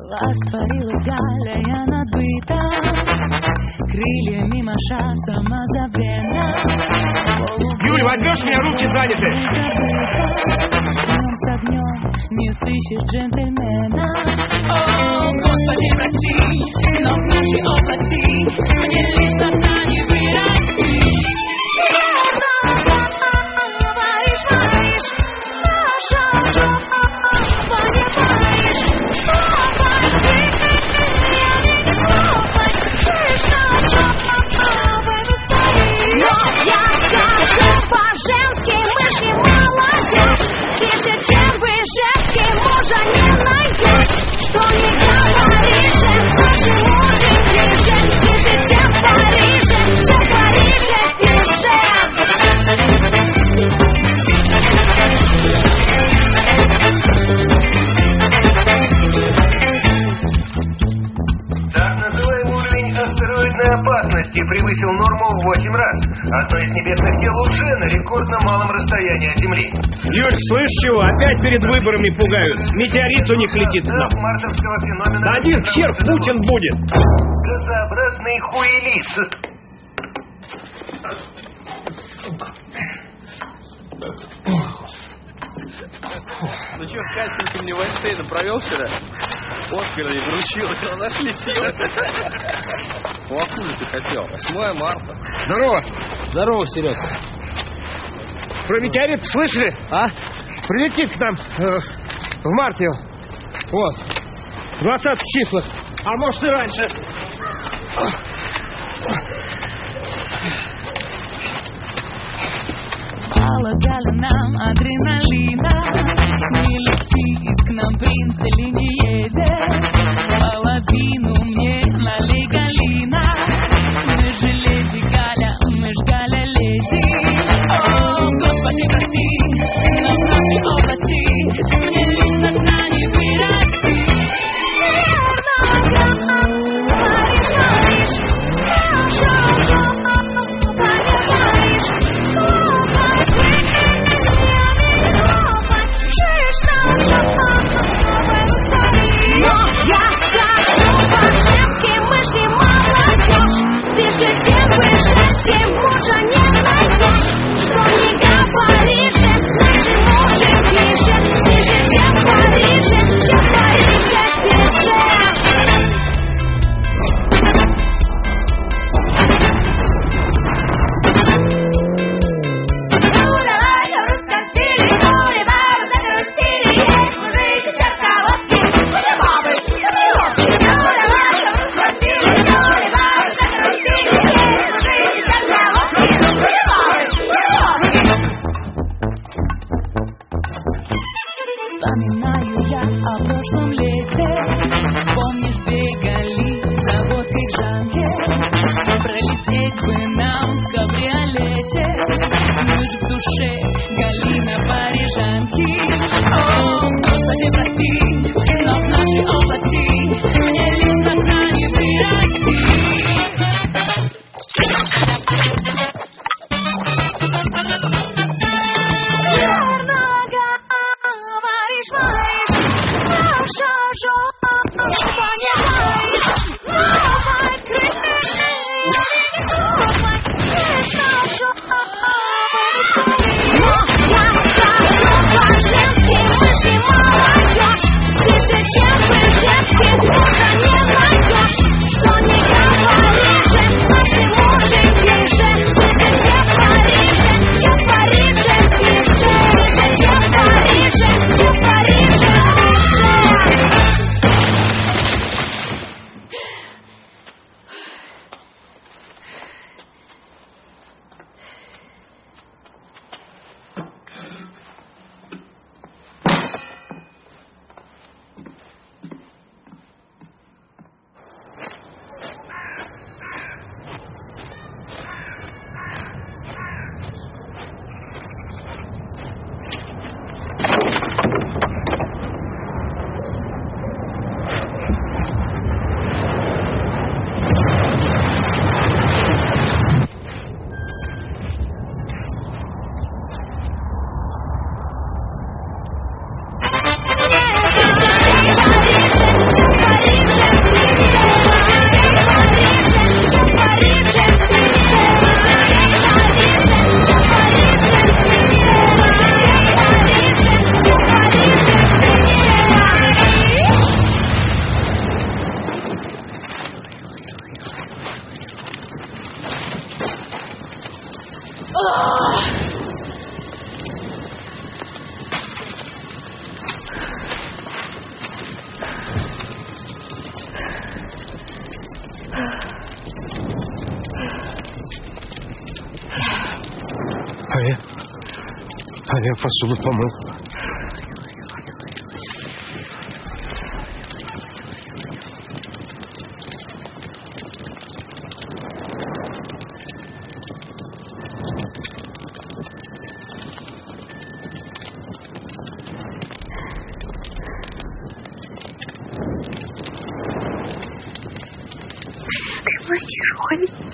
Воспарила далее я надбита, крыльями маша самозабвенно. Юль, возьмешь меня, руки заняты. Днем с огнем не сыщешь джентльмена. О, Господи, прости, но в нашей области мне лично не вырасти. Говоришь, наша понимаешь, но я скажу по-женски, мы ж не молодежь. Ближе, чем вы, женский мужа не найдешь. Что не говоришь, наши мужики, ближе, чем в Париже, Так называемый уровень астероидной опасности превысил норму в 8 раз. Одно из небесных тел уже на рекордно малом расстоянии от Земли. Юль, слышь чего? Опять перед выборами пугают. Метеорит у них летит. Знак мартовского феномена... Да один хер Путин будет. Газообразный хуелит. Ну что, Катя, ты мне Вайнштейна провел вчера? Оскар не вручил, нашли силы. Ну откуда ты хотел? 8 марта. Здорово. Здорово, Серега. Про метеорит слышали? А? Прилетит к нам в марте. Вот. В 20 числах. А может и раньше. полагали нам адреналина. Не летит к нам принц или не едет. Половину мне налей, Галина. Мы же леди Галя, мы ж Галя леди. О, Господи, прости, но в нашей области мне лично сна не вырасти. Но я скажу я посуду помыл. Ты мой герой.